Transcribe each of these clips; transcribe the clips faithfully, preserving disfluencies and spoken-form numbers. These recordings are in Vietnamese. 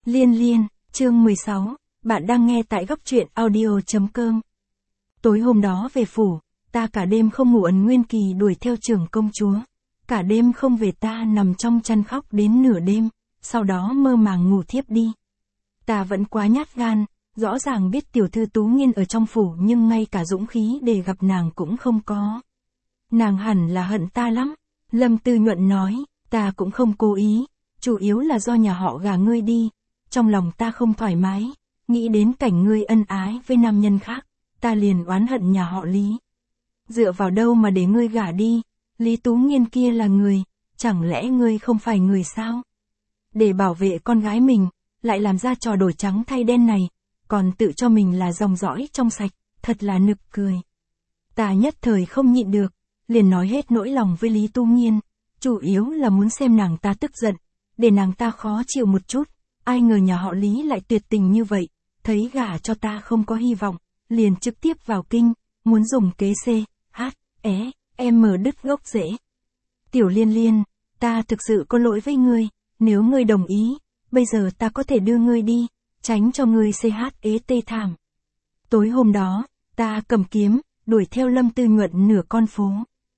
Liên Liên, chương mười sáu, bạn đang nghe tại góc truyện audio.com. Tối hôm đó về phủ, ta cả đêm không ngủ, Ẩn Nguyên Kỳ đuổi theo trưởng công chúa. Cả đêm không về, ta nằm trong chăn khóc đến nửa đêm, sau đó mơ màng ngủ thiếp đi. Ta vẫn quá nhát gan, rõ ràng biết tiểu thư Tú Nghiên ở trong phủ nhưng ngay cả dũng khí để gặp nàng cũng không có. Nàng hẳn là hận ta lắm. Lâm Tư Nhuận nói, ta cũng không cố ý, chủ yếu là do nhà họ gả ngươi đi. Trong lòng ta không thoải mái, nghĩ đến cảnh ngươi ân ái với nam nhân khác, ta liền oán hận nhà họ Lý. Dựa vào đâu mà để ngươi gả đi, Lý Tú Nghiên kia là người, chẳng lẽ ngươi không phải người sao? Để bảo vệ con gái mình, lại làm ra trò đổi trắng thay đen này, còn tự cho mình là dòng dõi trong sạch, thật là nực cười. Ta nhất thời không nhịn được, liền nói hết nỗi lòng với Lý Tú Nghiên, chủ yếu là muốn xem nàng ta tức giận, để nàng ta khó chịu một chút. Ai ngờ nhà họ Lý lại tuyệt tình như vậy, thấy gả cho ta không có hy vọng, liền trực tiếp vào kinh, muốn dùng kế C, H, E, M đứt gốc rễ. Tiểu Liên Liên, ta thực sự có lỗi với ngươi, nếu ngươi đồng ý, bây giờ ta có thể đưa ngươi đi, tránh cho ngươi C H E T thảm. Tối hôm đó, ta cầm kiếm, đuổi theo Lâm Tư Nhuận nửa con phố.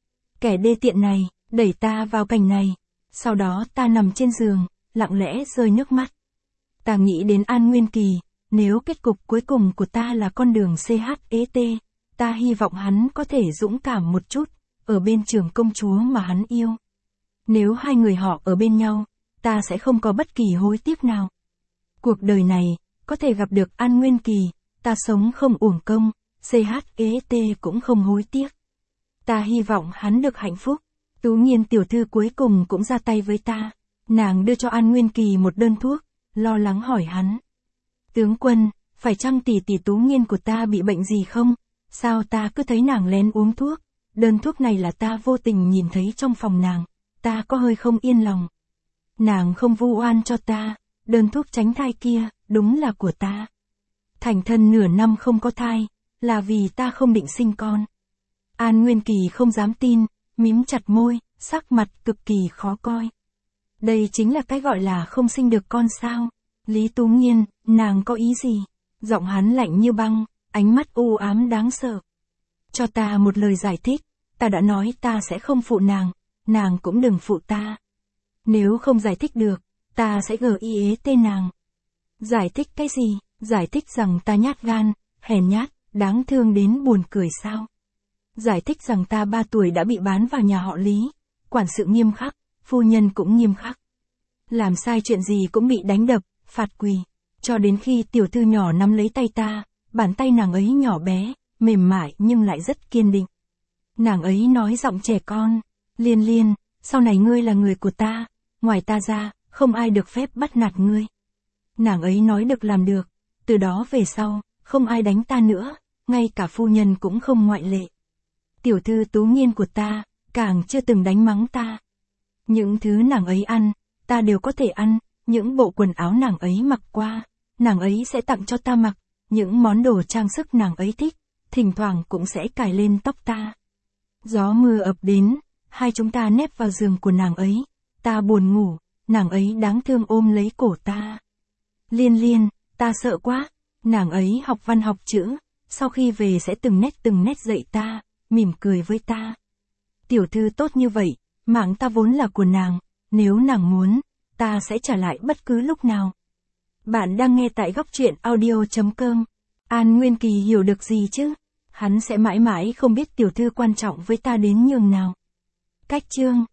Kẻ đê tiện này, đẩy ta vào cảnh này, sau đó ta nằm trên giường, lặng lẽ rơi nước mắt. Ta nghĩ đến An Nguyên Kỳ, nếu kết cục cuối cùng của ta là con đường C H E T, ta hy vọng hắn có thể dũng cảm một chút, ở bên trưởng công chúa mà hắn yêu. Nếu hai người họ ở bên nhau, ta sẽ không có bất kỳ hối tiếc nào. Cuộc đời này, có thể gặp được An Nguyên Kỳ, ta sống không uổng công, C H E T cũng không hối tiếc. Ta hy vọng hắn được hạnh phúc. Tú Nghiên tiểu thư cuối cùng cũng ra tay với ta. Nàng đưa cho An Nguyên Kỳ một đơn thuốc, lo lắng hỏi hắn. Tướng quân, phải chăng tỷ tỷ Tú Nghiên của ta bị bệnh gì không? Sao ta cứ thấy nàng lén uống thuốc? Đơn thuốc này là ta vô tình nhìn thấy trong phòng nàng, ta có hơi không yên lòng. Nàng không vu oan cho ta, đơn thuốc tránh thai kia, đúng là của ta. Thành thân nửa năm không có thai, là vì ta không định sinh con. An Nguyên Kỳ không dám tin, mím chặt môi, sắc mặt cực kỳ khó coi. Đây chính là cái gọi là không sinh được con sao? Lý Tú Nghiên, nàng có ý gì? Giọng hắn lạnh như băng, ánh mắt u ám đáng sợ. Cho ta một lời giải thích, ta đã nói ta sẽ không phụ nàng, nàng cũng đừng phụ ta. Nếu không giải thích được, ta sẽ gờ y ế tên nàng. Giải thích cái gì? Giải thích rằng ta nhát gan, hèn nhát, đáng thương đến buồn cười sao? Giải thích rằng ta ba tuổi đã bị bán vào nhà họ Lý, quản sự nghiêm khắc, phu nhân cũng nghiêm khắc. Làm sai chuyện gì cũng bị đánh đập, phạt quỳ, cho đến khi tiểu thư nhỏ nắm lấy tay ta, bàn tay nàng ấy nhỏ bé, mềm mại nhưng lại rất kiên định. Nàng ấy nói giọng trẻ con, Liên Liên, sau này ngươi là người của ta, ngoài ta ra, không ai được phép bắt nạt ngươi. Nàng ấy nói được làm được, từ đó về sau, không ai đánh ta nữa, ngay cả phu nhân cũng không ngoại lệ. Tiểu thư Tú Nghiên của ta, càng chưa từng đánh mắng ta. Những thứ nàng ấy ăn, ta đều có thể ăn, những bộ quần áo nàng ấy mặc qua, nàng ấy sẽ tặng cho ta mặc, những món đồ trang sức nàng ấy thích, thỉnh thoảng cũng sẽ cài lên tóc ta. Gió mưa ập đến, hai chúng ta nép vào giường của nàng ấy, ta buồn ngủ, nàng ấy đáng thương ôm lấy cổ ta. Liên Liên, ta sợ quá, nàng ấy học văn học chữ, sau khi về sẽ từng nét từng nét dạy ta, mỉm cười với ta. Tiểu thư tốt như vậy, mạng ta vốn là của nàng, nếu nàng muốn, ta sẽ trả lại bất cứ lúc nào. Bạn đang nghe tại góc truyện audio.com. An Nguyên Kỳ hiểu được gì chứ? Hắn sẽ mãi mãi không biết tiểu thư quan trọng với ta đến nhường nào. Cách chương